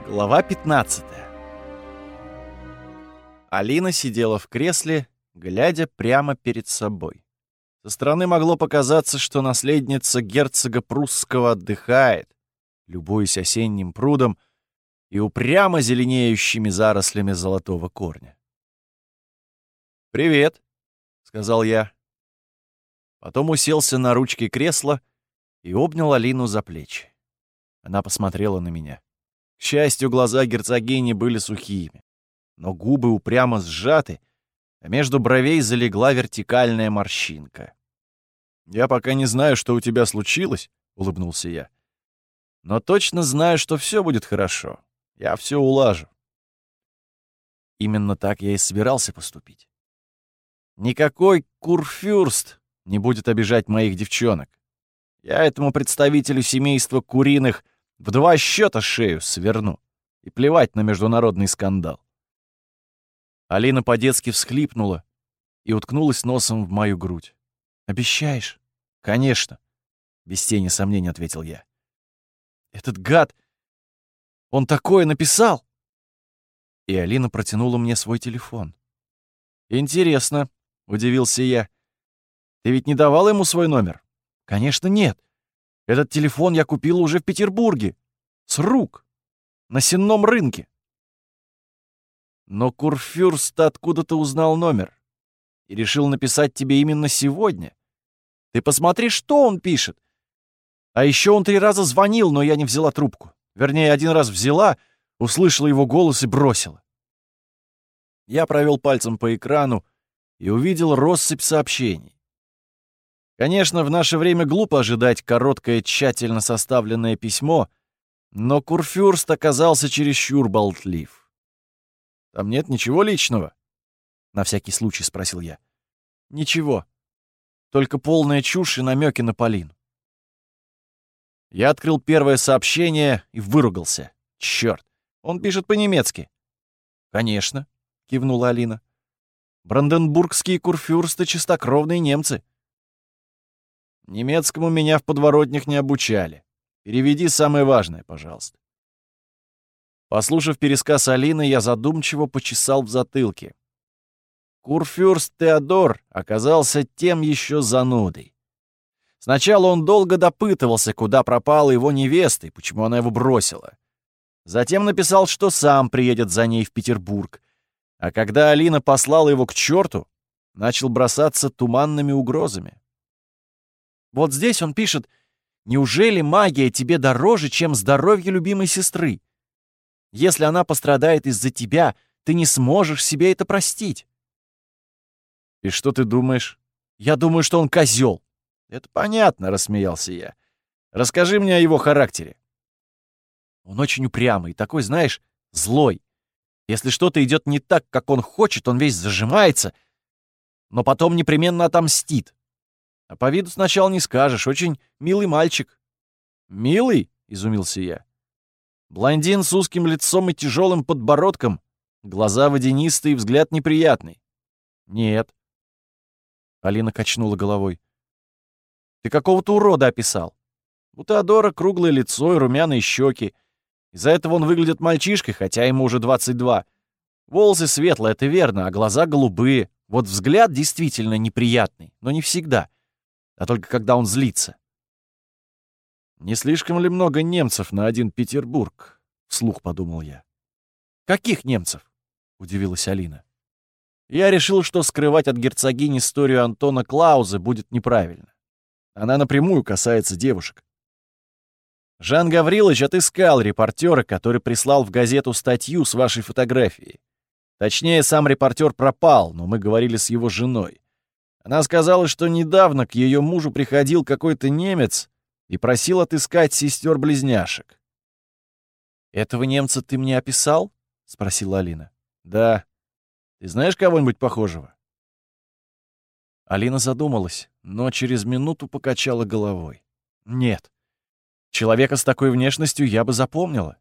Глава 15. Алина сидела в кресле, глядя прямо перед собой. Со стороны могло показаться, что наследница герцога прусского отдыхает, любуясь осенним прудом и упрямо зеленеющими зарослями золотого корня. «Привет», — сказал я. Потом уселся на ручке кресла и обнял Алину за плечи. Она посмотрела на меня. К счастью, глаза герцогини были сухими, но губы упрямо сжаты, а между бровей залегла вертикальная морщинка. «Я пока не знаю, что у тебя случилось», — улыбнулся я. «Но точно знаю, что все будет хорошо. Я все улажу». Именно так я и собирался поступить. Никакой курфюрст не будет обижать моих девчонок. Я этому представителю семейства Куриных в 2 счета шею сверну. И плевать на международный скандал. Алина по-детски всхлипнула и уткнулась носом в мою грудь. «Обещаешь?» «Конечно», — без тени сомнений ответил я. «Этот гад! Он такое написал!» И Алина протянула мне свой телефон. «Интересно», — удивился я. «Ты ведь не давал ему свой номер?» «Конечно, нет. Этот телефон я купила уже в Петербурге. С рук. На сенном рынке». «Но курфюрст откуда-то узнал номер и решил написать тебе именно сегодня. Ты посмотри, что он пишет. А еще он 3 раза звонил, но я не взяла трубку. Вернее, 1 раз взяла, услышала его голос и бросила». Я провел пальцем по экрану и увидел россыпь сообщений. Конечно, в наше время глупо ожидать короткое, тщательно составленное письмо, но курфюрст оказался чересчур болтлив. «Там нет ничего личного?» — на всякий случай спросил я. «Ничего. Только полная чушь и намеки на Полину». Я открыл первое сообщение и выругался. Черт, он пишет по-немецки. «Конечно», — кивнула Алина. «Бранденбургские курфюрсты — чистокровные немцы». «Немецкому меня в подворотнях не обучали. Переведи самое важное, пожалуйста». Послушав пересказ Алины, я задумчиво почесал в затылке. Курфюрст Теодор оказался тем еще занудой. Сначала он долго допытывался, куда пропала его невеста и почему она его бросила. Затем написал, что сам приедет за ней в Петербург. А когда Алина послала его к черту, начал бросаться туманными угрозами. Вот здесь он пишет: «Неужели магия тебе дороже, чем здоровье любимой сестры? Если она пострадает из-за тебя, ты не сможешь себе это простить». «И что ты думаешь?» «Я думаю, что он козел». «Это понятно», — рассмеялся я. «Расскажи мне о его характере». «Он очень упрямый, такой, знаешь, злой. Если что-то идет не так, как он хочет, он весь зажимается, но потом непременно отомстит. А по виду сначала не скажешь, очень милый мальчик». «Милый?» — изумился я. «Блондин с узким лицом и тяжелым подбородком, глаза водянистые, взгляд неприятный». «Нет». Алина качнула головой. «Ты какого-то урода описал. У Теодора круглое лицо и румяные щеки. Из-за этого он выглядит мальчишкой, хотя ему уже 22. Волосы светлые, это верно, а глаза голубые. Вот взгляд действительно неприятный, но не всегда, а только когда он злится». «Не слишком ли много немцев на один Петербург?» — вслух подумал я. «Каких немцев?» — удивилась Алина. Я решил, что скрывать от герцогини историю Антона Клауза будет неправильно. Она напрямую касается девушек. Жан Гаврилович отыскал репортера, который прислал в газету статью с вашей фотографией. Точнее, сам репортер пропал, но мы говорили с его женой. Она сказала, что недавно к ее мужу приходил какой-то немец и просил отыскать сестер-близняшек. «Этого немца ты мне описал?» — спросила Алина. «Да. Ты знаешь кого-нибудь похожего?» Алина задумалась, но через минуту покачала головой. «Нет. Человека с такой внешностью я бы запомнила».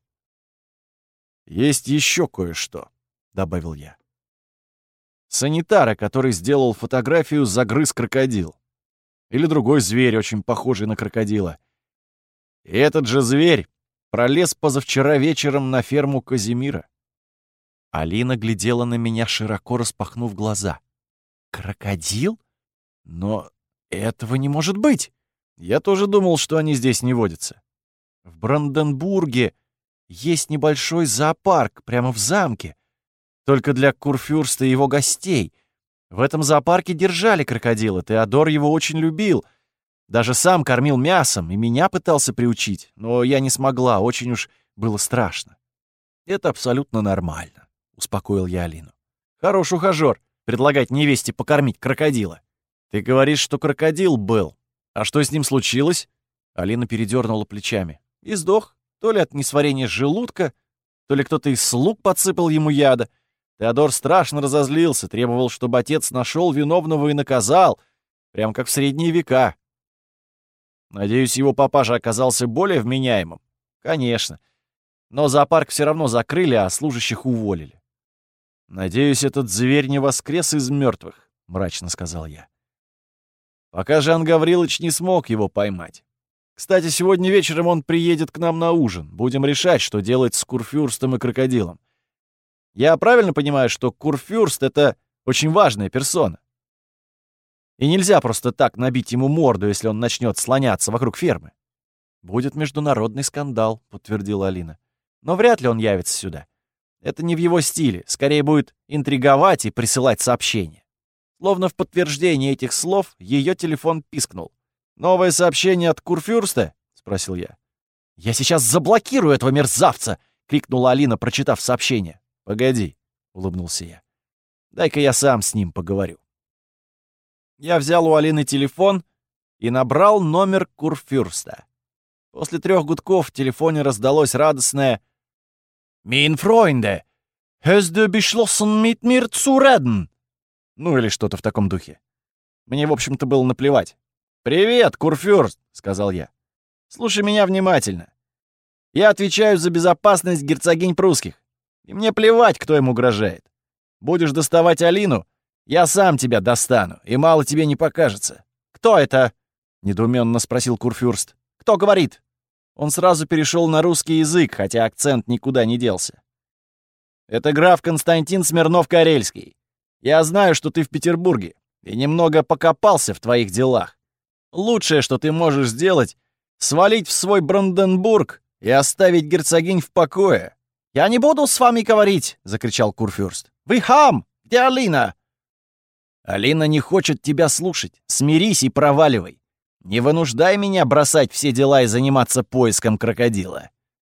«Есть еще кое-что», — добавил я. «Санитара, который сделал фотографию, загрыз крокодил. Или другой зверь, очень похожий на крокодила. И этот же зверь пролез позавчера вечером на ферму Казимира». Алина глядела на меня, широко распахнув глаза. «Крокодил? Но этого не может быть! Я тоже думал, что они здесь не водятся. В Бранденбурге есть небольшой зоопарк прямо в замке, только для курфюрста и его гостей. В этом зоопарке держали крокодила, Теодор его очень любил. Даже сам кормил мясом и меня пытался приучить, но я не смогла, очень уж было страшно». «Это абсолютно нормально», — успокоил я Алину. «Хорош ухажёр предлагать невесте покормить крокодила. Ты говоришь, что крокодил был. А что с ним случилось?» Алина передернула плечами. «И сдох. То ли от несварения желудка, то ли кто-то из слуг подсыпал ему яда. Теодор страшно разозлился, требовал, чтобы отец нашел виновного и наказал, прям как в средние века. Надеюсь, его папаша оказался более вменяемым? Конечно. Но зоопарк все равно закрыли, а служащих уволили. Надеюсь, этот зверь не воскрес из мертвых, мрачно сказал я. Пока Жан Гаврилович не смог его поймать. Кстати, сегодня вечером он приедет к нам на ужин. Будем решать, что делать с курфюрстом и крокодилом. Я правильно понимаю, что курфюрст — это очень важная персона? И нельзя просто так набить ему морду, если он начнет слоняться вокруг фермы. «Будет международный скандал», — подтвердила Алина. «Но вряд ли он явится сюда. Это не в его стиле. Скорее будет интриговать и присылать сообщения». Словно в подтверждение этих слов ее телефон пискнул. «Новое сообщение от курфюрста?» — спросил я. «Я сейчас заблокирую этого мерзавца!» — крикнула Алина, прочитав сообщение. «Погоди», — улыбнулся я. «Дай-ка я сам с ним поговорю». Я взял у Алины телефон и набрал номер курфюрста. После 3 гудков в телефоне раздалось радостное «Mein Freunde, hast du beschlossen mit mir zu reden?» Ну или что-то в таком духе. Мне, в общем-то, было наплевать. «Привет, курфюрст», — сказал я. «Слушай меня внимательно. Я отвечаю за безопасность герцогинь прусских. И мне плевать, кто им угрожает. Будешь доставать Алину, я сам тебя достану, и мало тебе не покажется». «Кто это?» — недоуменно спросил курфюрст. «Кто говорит?» Он сразу перешел на русский язык, хотя акцент никуда не делся. «Это граф Константин Смирнов-Карельский. Я знаю, что ты в Петербурге, и немного покопался в твоих делах. Лучшее, что ты можешь сделать, свалить в свой Бранденбург и оставить герцогинь в покое». «Я не буду с вами говорить!» — закричал курфюрст. «Вы хам! Где Алина?» «Алина не хочет тебя слушать. Смирись и проваливай. Не вынуждай меня бросать все дела и заниматься поиском крокодила».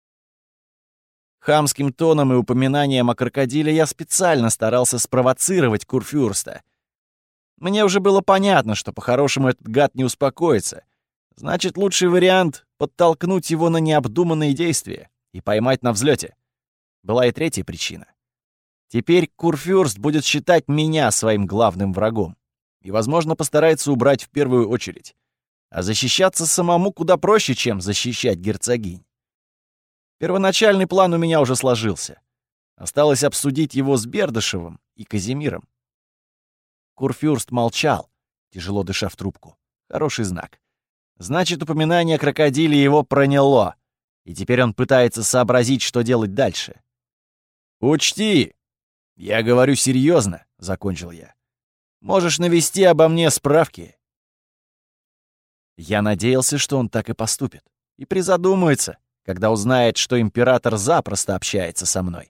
Хамским тоном и упоминанием о крокодиле я специально старался спровоцировать курфюрста. Мне уже было понятно, что по-хорошему этот гад не успокоится. Значит, лучший вариант — подтолкнуть его на необдуманные действия и поймать на взлете. Была и третья причина. Теперь курфюрст будет считать меня своим главным врагом и, возможно, постарается убрать в первую очередь. А защищаться самому куда проще, чем защищать герцогинь. Первоначальный план у меня уже сложился. Осталось обсудить его с Бердышевым и Казимиром. Курфюрст молчал, тяжело дыша в трубку. Хороший знак. Значит, упоминание о крокодиле его проняло, и теперь он пытается сообразить, что делать дальше. «Учти, я говорю серьезно», — закончил я. «Можешь навести обо мне справки». Я надеялся, что он так и поступит, и призадумается, когда узнает, что император запросто общается со мной.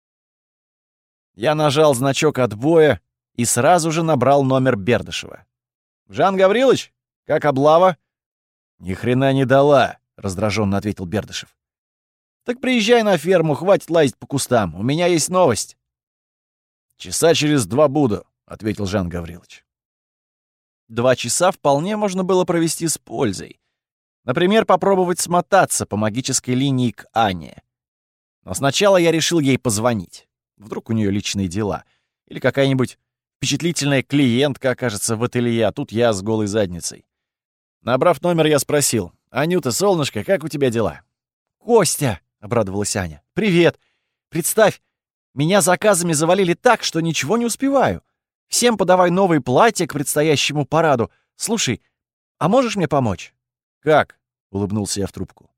Я нажал значок отбоя и сразу же набрал номер Бердышева. «Жан Гаврилович, как облава?» «Ни хрена не дала», — раздраженно ответил Бердышев. «Так приезжай на ферму, хватит лазить по кустам. У меня есть новость». «Часа через 2 буду», — ответил Жан Гаврилович. 2 часа вполне можно было провести с пользой. Например, попробовать смотаться по магической линии к Анне. Но сначала я решил ей позвонить. Вдруг у нее личные дела. Или какая-нибудь впечатлительная клиентка окажется в ателье, а тут я с голой задницей. Набрав номер, я спросил: «Анюта, солнышко, как у тебя дела?» «Костя!» — обрадовалась Аня. «Привет! Представь, меня заказами завалили так, что ничего не успеваю. Всем подавай новые платья к предстоящему параду. Слушай, а можешь мне помочь?» «Как?» — улыбнулся я в трубку.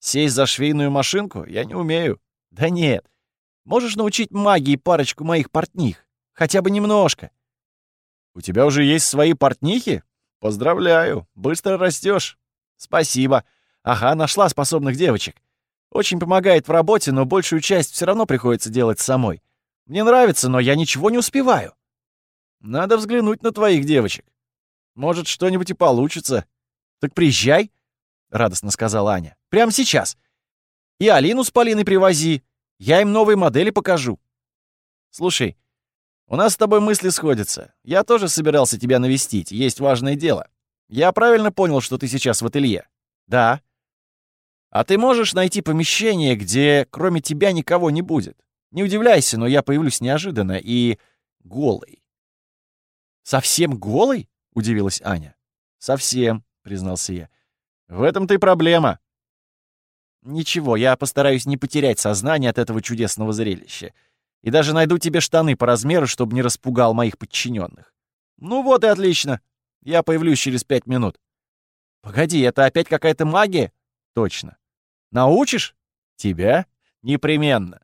Сесть за швейную машинку я не умею. Да нет. Можешь научить магии парочку моих портних? Хотя бы немножко. У тебя уже есть свои портнихи? Поздравляю, быстро растешь. Спасибо. Ага, нашла способных девочек. Очень помогает в работе, но большую часть все равно приходится делать самой. Мне нравится, но я ничего не успеваю. Надо взглянуть на твоих девочек. Может, что-нибудь и получится. Так приезжай, — радостно сказала Аня. Прямо сейчас. И Алину с Полиной привози. Я им новые модели покажу. Слушай, у нас с тобой мысли сходятся. Я тоже собирался тебя навестить. Есть важное дело. Я правильно понял, что ты сейчас в ателье? Да. А ты можешь найти помещение, где кроме тебя никого не будет? Не удивляйся, но я появлюсь неожиданно и голый. Совсем голый? Удивилась Аня. Совсем, признался я. В этом-то и проблема. Ничего, я постараюсь не потерять сознание от этого чудесного зрелища. И даже найду тебе штаны по размеру, чтобы не распугал моих подчиненных. Ну вот и отлично. Я появлюсь через 5 минут. Погоди, это опять какая-то магия? Точно. Научишь? Тебя? Непременно.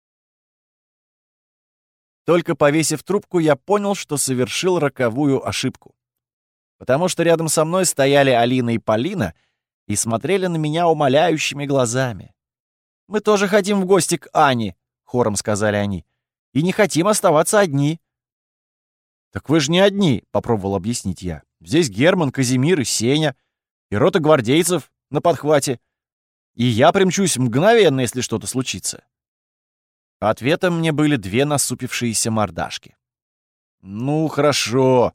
Только повесив трубку, я понял, что совершил роковую ошибку. Потому что рядом со мной стояли Алина и Полина и смотрели на меня умоляющими глазами. «Мы тоже хотим в гости к Ане», — хором сказали они. «И не хотим оставаться одни». «Так вы же не одни», — попробовал объяснить я. «Здесь Герман, Казимир и Сеня, и рота гвардейцев на подхвате. И я примчусь мгновенно, если что-то случится». Ответом мне были 2 насупившиеся мордашки. «Ну, хорошо».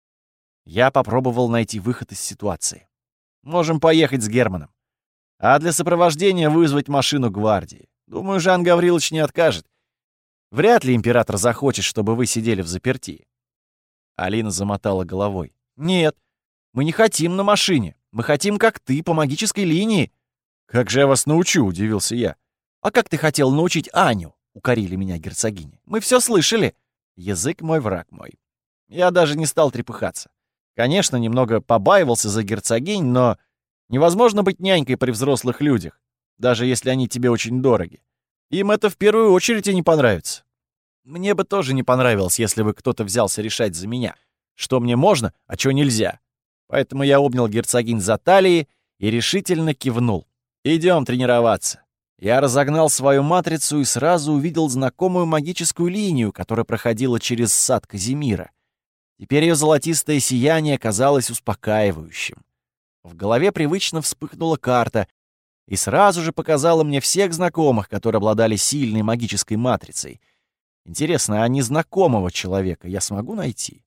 Я попробовал найти выход из ситуации. «Можем поехать с Германом. А для сопровождения вызвать машину гвардии. Думаю, Жан Гаврилович не откажет. Вряд ли император захочет, чтобы вы сидели взаперти». Алина замотала головой. «Нет, мы не хотим на машине. Мы хотим, как ты, по магической линии». «Как же я вас научу?» — удивился я. «А как ты хотел научить Аню?» — укорили меня герцогини. «Мы все слышали». Язык мой, враг мой. Я даже не стал трепыхаться. Конечно, немного побаивался за герцогинь, но невозможно быть нянькой при взрослых людях, даже если они тебе очень дороги. Им это в первую очередь и не понравится. Мне бы тоже не понравилось, если бы кто-то взялся решать за меня, что мне можно, а что нельзя. Поэтому я обнял герцогинь за талии и решительно кивнул. «Идем тренироваться». Я разогнал свою матрицу и сразу увидел знакомую магическую линию, которая проходила через сад Казимира. Теперь ее золотистое сияние казалось успокаивающим. В голове привычно вспыхнула карта и сразу же показала мне всех знакомых, которые обладали сильной магической матрицей. Интересно, а незнакомого человека я смогу найти?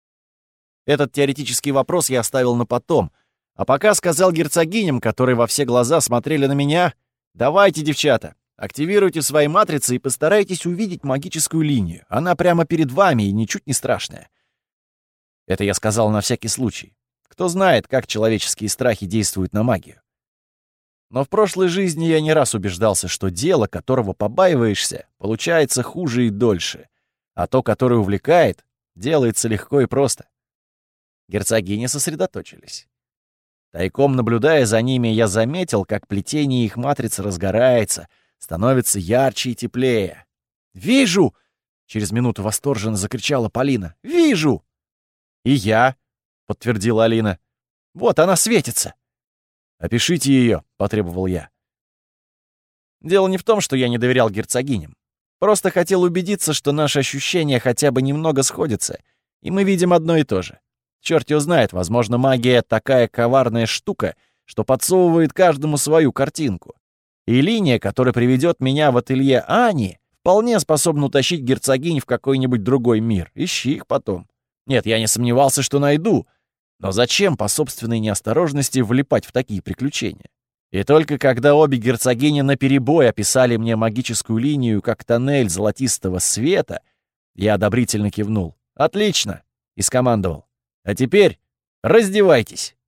Этот теоретический вопрос я оставил на потом, а пока сказал герцогиням, которые во все глаза смотрели на меня: «Давайте, девчата, активируйте свои матрицы и постарайтесь увидеть магическую линию. Она прямо перед вами и ничуть не страшная». Это я сказал на всякий случай. Кто знает, как человеческие страхи действуют на магию. Но в прошлой жизни я не раз убеждался, что дело, которого побаиваешься, получается хуже и дольше, а то, которое увлекает, делается легко и просто. Герцогини сосредоточились. Тайком наблюдая за ними, я заметил, как плетение их матриц разгорается, становится ярче и теплее. «Вижу!» — через минуту восторженно закричала Полина. «Вижу!» «И я», — подтвердила Алина. «Вот она светится». «Опишите ее», — потребовал я. Дело не в том, что я не доверял герцогиням. Просто хотел убедиться, что наши ощущения хотя бы немного сходятся, и мы видим одно и то же. Черт его знает, возможно, магия — такая коварная штука, что подсовывает каждому свою картинку. И линия, которая приведет меня в ателье Ани, вполне способна утащить герцогинь в какой-нибудь другой мир. Ищи их потом. Нет, я не сомневался, что найду. Но зачем по собственной неосторожности влипать в такие приключения? И только когда обе герцогини наперебой описали мне магическую линию как тоннель золотистого света, я одобрительно кивнул. «Отлично!» — и скомандовал. «А теперь раздевайтесь!»